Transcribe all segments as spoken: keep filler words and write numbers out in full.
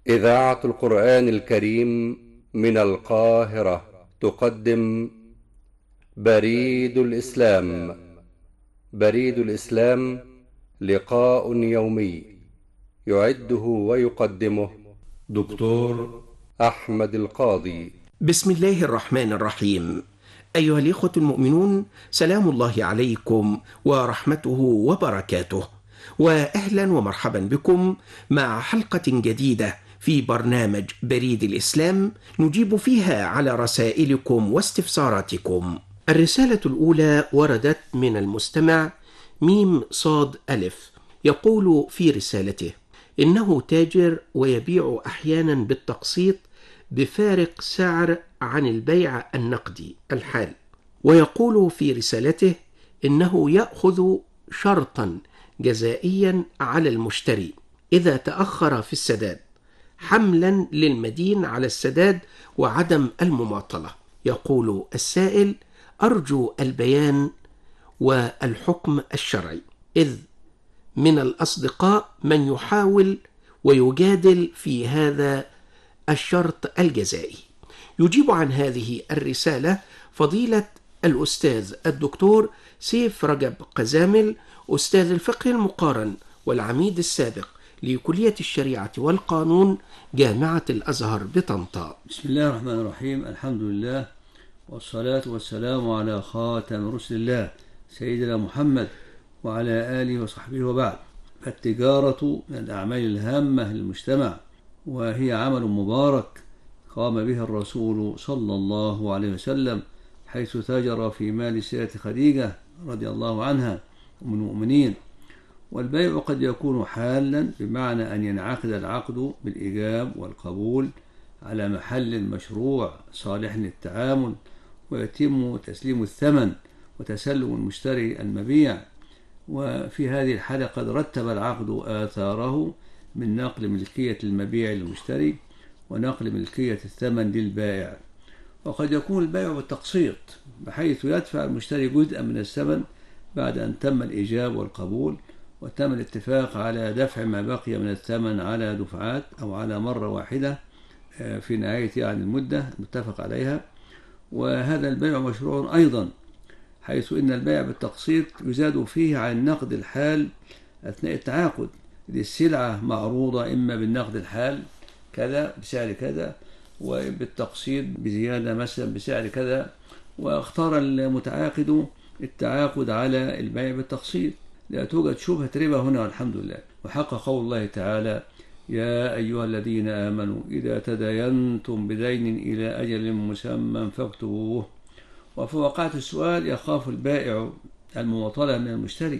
إذاعة القرآن الكريم من القاهرة تقدم بريد الإسلام. بريد الإسلام لقاء يومي يعده ويقدمه دكتور أحمد القاضي. بسم الله الرحمن الرحيم. أيها الإخوة المؤمنون، سلام الله عليكم ورحمته وبركاته، وأهلا ومرحبا بكم مع حلقة جديدة في برنامج بريد الإسلام نجيب فيها على رسائلكم واستفساراتكم. الرسالة الأولى وردت من المستمع ميم صاد ألف، يقول في رسالته إنه تاجر ويبيع أحيانا بالتقسيط بفارق سعر عن البيع النقدي الحال، ويقول في رسالته إنه يأخذ شرطا جزائيا على المشتري إذا تأخر في السداد، حملا للمدين على السداد وعدم المماطلة. يقول السائل: أرجو البيان والحكم الشرعي، إذ من الأصدقاء من يحاول ويجادل في هذا الشرط الجزائي. يجيب عن هذه الرسالة فضيلة الأستاذ الدكتور سيف رجب قزامل، أستاذ الفقه المقارن والعميد السابق لكلية الشريعة والقانون جامعة الأزهر بطنطا. بسم الله الرحمن الرحيم. الحمد لله والصلاة والسلام على خاتم رسل الله سيدنا محمد وعلى آله وصحبه وبعد. التجارة من الأعمال الهامة للمجتمع، وهي عمل مبارك قام به الرسول صلى الله عليه وسلم، حيث تاجر في مال سيدة خديجة رضي الله عنها أم المؤمنين. والبيع قد يكون حالا، بمعنى أن ينعقد العقد بالإيجاب والقبول على محل مشروع صالح للتعامل، ويتم تسليم الثمن وتسلم المشتري المبيع. وفي هذه الحالة قد رتب العقد آثاره من نقل ملكية المبيع للمشتري ونقل ملكية الثمن للبائع. وقد يكون البيع بالتقسيط، بحيث يدفع المشتري جزءا من الثمن بعد أن تم الإيجاب والقبول وتم الاتفاق على دفع ما بقي من الثمن على دفعات أو على مرة واحدة في نهاية يعني المدة المتفق عليها. وهذا البيع مشروع أيضا، حيث إن البيع بالتقسيط يزاد فيه عن النقد الحال أثناء التعاقد. السلعة معروضة إما بالنقد الحال كذا بسعر كذا، وبالتقسيط بزيادة مثلا بسعر كذا، واختار المتعاقد التعاقد على البيع بالتقسيط. لا توجد شبهة ربا هنا والحمد لله. وحق قول الله تعالى: يا أيها الذين آمنوا إذا تداينتم بدين إلى أجل مسمى فاكتبوه. وفي وقعة السؤال يخاف البائع المماطلة من المشتري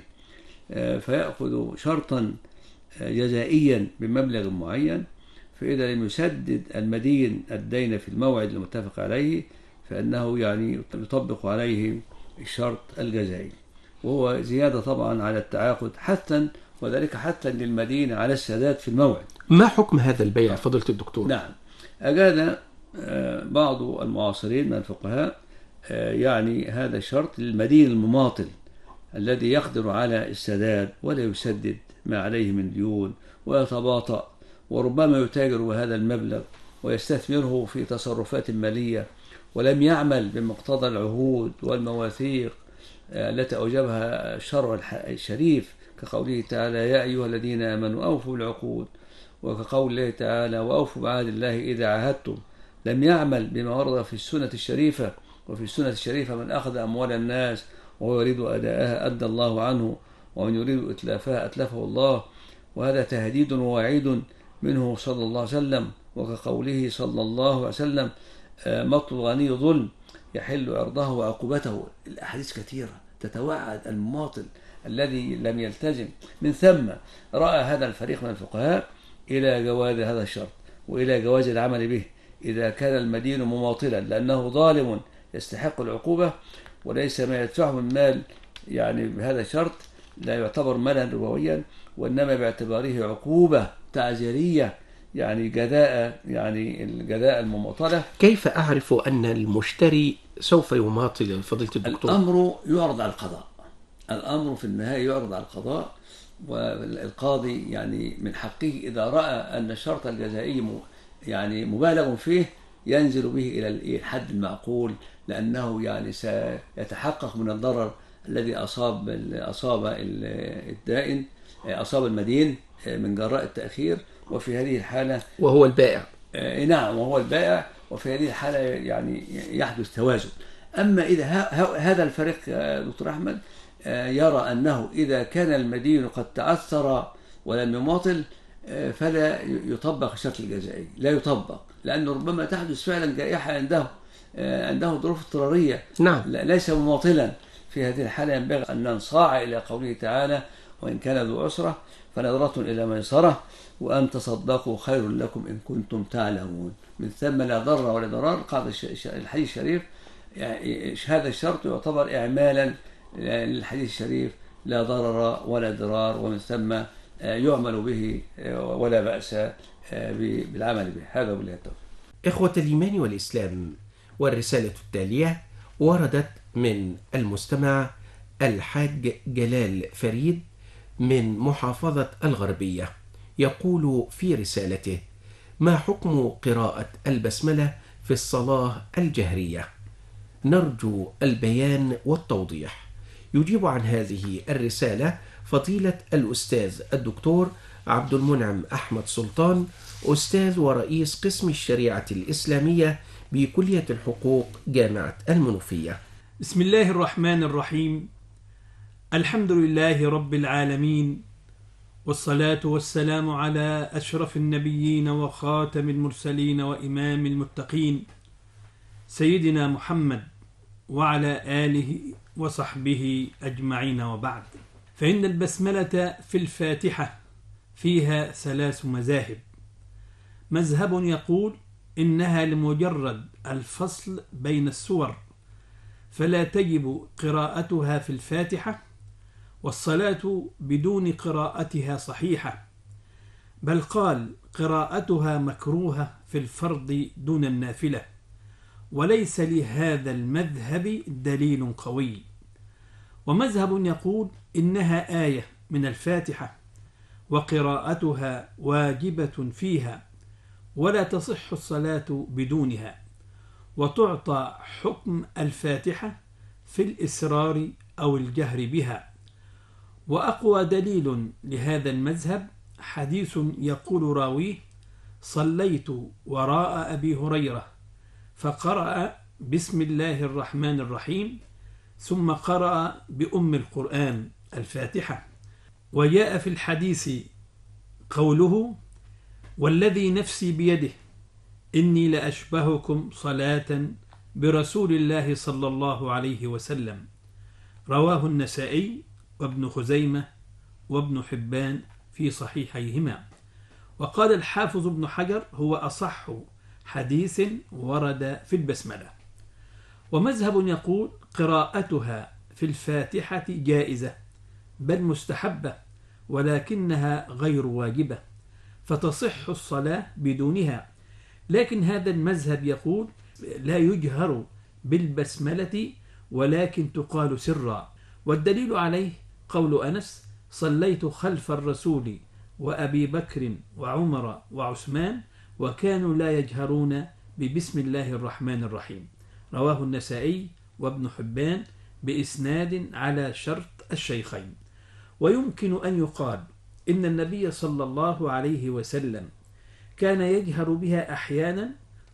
فيأخذ شرطا جزائيا بمبلغ معين، فإذا لم يسدد المدين الدين في الموعد المتفق عليه فإنه يعني يطبق عليه الشرط الجزائي، وهو زيادة طبعا على التعاقد حتى، وذلك حتى للمدين على السداد في الموعد. ما حكم هذا البيع فضيلة الدكتور؟ نعم، أجاد بعض المعاصرين من الفقهاء يعني هذا الشرط للمدين المماطل الذي يقدر على السداد ولا يسدد ما عليه من ديون ويتباطأ، وربما يتاجر بهذا المبلغ ويستثمره في تصرفات مالية ولم يعمل بمقتضى العهود والمواثيق التي أوجبها الشرع الشريف، كقوله تعالى: يا أيها الذين آمنوا أوفوا بالعقود، وكقول الله تعالى: وأوفوا بعهد الله إذا عاهدتم. لم يعمل بما ورد في السنة الشريفة، وفي السنة الشريفة: من أخذ أموال الناس وهو يريد أداءها أدى الله عنه، ومن يريد إتلافها أتلفه الله. وهذا تهديد ووعيد منه صلى الله عليه وسلم، وكقوله صلى الله عليه وسلم: مطل الغني ظلم يحل عرضه وعقوبته. الأحاديث كثيرة تتوعد المماطل الذي لم يلتزم. من ثم رأى هذا الفريق من الفقهاء إلى جواز هذا الشرط وإلى جواز العمل به إذا كان المدين مماطلا، لأنه ظالم يستحق العقوبة، وليس ما يدفعه من مال يعني بهذا الشرط لا يعتبر مالا ربويا، وإنما باعتباره عقوبة تعزيرية، يعني جزاء يعني الجزاء المماطلة. كيف أعرف أن المشتري سوف يماطل فضيلة الدكتور؟ الأمر يعرض على القضاء. الأمر في النهاية يعرض على القضاء، والقاضي يعني من حقه إذا رأى أن الشرط الجزائي يعني مبالغ فيه ينزل به إلى الحد المعقول، لأنه يعني سيتحقق من الضرر الذي أصاب أصاب الدائن أصاب المدين من جراء التأخير، وفي هذه الحالة وهو البائع. نعم وهو البائع، وفي هذه الحالة يعني يحدث توازن. أما إذا هذا الفريق دكتور أحمد يرى أنه إذا كان المدين قد تعثر ولم يماطل فلا يطبق الشرط الجزائي، لا يطبق، لأنه ربما تحدث فعلا جائحة عنده عنده ظروف اضطرارية، نعم. ليس مماطلا. في هذه الحالة ينبغي أن ننصاع إلى قوله تعالى: وإن كان ذو عسرة فنظرة إلى ميسرة وأن تصدقوا خير لكم إن كنتم تعلمون. من ثم لا ضر ولا ضرار. قال الحديث الشريف يعني هذا الشرط يعتبر إعمالا للحديث الشريف: لا ضرر ولا ضرار، ومن ثم يعمل به ولا بأس بالعمل به. هذا بالله التوفيق. إخوة الإيمان والإسلام، والرسالة التالية وردت من المستمع الحاج جلال فريد من محافظة الغربية، يقول في رسالته: ما حكم قراءة البسملة في الصلاة الجهرية؟ نرجو البيان والتوضيح. يجيب عن هذه الرسالة فضيلة الأستاذ الدكتور عبد المنعم أحمد سلطان، أستاذ ورئيس قسم الشريعة الإسلامية بكلية الحقوق جامعة المنوفية. بسم الله الرحمن الرحيم. الحمد لله رب العالمين، والصلاة والسلام على أشرف النبيين وخاتم المرسلين وإمام المتقين سيدنا محمد وعلى آله وصحبه أجمعين، وبعد. فإن البسملة في الفاتحة فيها ثلاث مذاهب. مذهب يقول إنها لمجرد الفصل بين السور، فلا تجب قراءتها في الفاتحة، والصلاة بدون قراءتها صحيحة، بل قال قراءتها مكروهة في الفرض دون النافلة، وليس لهذا المذهب دليل قوي. ومذهب يقول إنها آية من الفاتحة وقراءتها واجبة فيها، ولا تصح الصلاة بدونها، وتعطى حكم الفاتحة في الإسرار أو الجهر بها. وأقوى دليل لهذا المذهب حديث يقول راويه: صليت وراء أبي هريرة فقرأ بسم الله الرحمن الرحيم ثم قرأ بأم القرآن الفاتحة. وجاء في الحديث قوله: والذي نفسي بيده إني لأشبهكم صلاة برسول الله صلى الله عليه وسلم. رواه النسائي وابن خزيمة وابن حبان في صحيحيهما. وقال الحافظ ابن حجر: هو أصح حديث ورد في البسملة. ومذهب يقول قراءتها في الفاتحة جائزة بل مستحبة، ولكنها غير واجبة، فتصح الصلاة بدونها. لكن هذا المذهب يقول لا يجهر بالبسملة ولكن تقال سرا. والدليل عليه قول أنس: صليت خلف الرسول وأبي بكر وعمر وعثمان وكانوا لا يجهرون ببسم الله الرحمن الرحيم. رواه النسائي وابن حبان بإسناد على شرط الشيخين. ويمكن أن يقال إن النبي صلى الله عليه وسلم كان يجهر بها أحيانا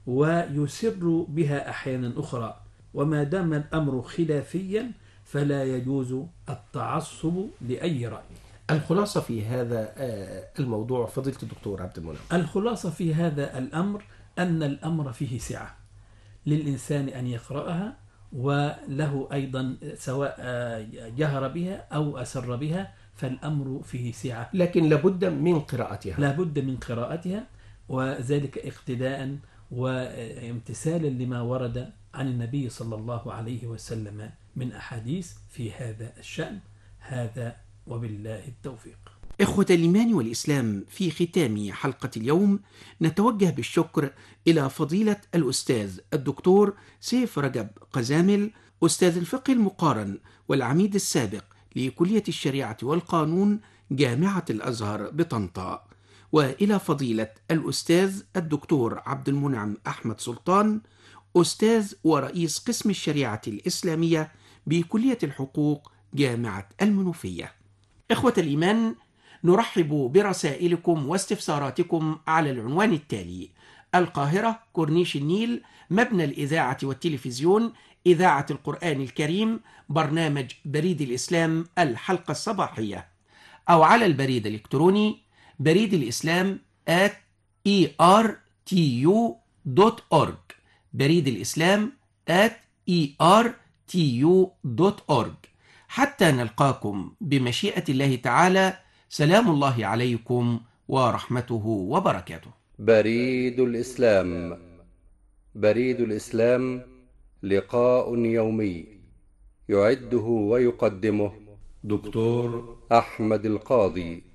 ويسر بها أحيانا أخرى، وما دام الأمر خلافيا فلا يجوز التعصب لأي رأي. الخلاصة في هذا الموضوع فضيلة الدكتور عبد المنعم؟ الخلاصة في هذا الأمر أن الأمر فيه سعة للإنسان أن يقرأها، وله أيضا سواء جهر بها أو أسر بها، فالأمر فيه سعة، لكن لابد من قراءتها. لابد من قراءتها، وذلك اقتداء وامتثالا لما ورد عن النبي صلى الله عليه وسلم من أحاديث في هذا الشأن. هذا وبالله التوفيق. إخوة الإيمان والإسلام، في ختام حلقة اليوم نتوجه بالشكر إلى فضيلة الأستاذ الدكتور سيف رجب قزامل، أستاذ الفقه المقارن والعميد السابق لكلية الشريعة والقانون جامعة الأزهر بطنطا، وإلى فضيلة الأستاذ الدكتور عبد المنعم أحمد سلطان، أستاذ ورئيس قسم الشريعة الإسلامية بكلية الحقوق جامعة المنوفية. إخوة الإيمان، نرحب برسائلكم واستفساراتكم على العنوان التالي: القاهرة، كورنيش النيل، مبنى الإذاعة والتلفزيون، إذاعة القرآن الكريم، برنامج بريد الإسلام الحلقة الصباحية، أو على البريد الإلكتروني بريد الإسلام at e r t u dot org، بريد الإسلام at e r t u dot org. حتى نلقاكم بمشيئة الله تعالى، سلام الله عليكم ورحمته وبركاته. بريد الإسلام. بريد الإسلام لقاء يومي يعده ويقدمه دكتور أحمد القاضي.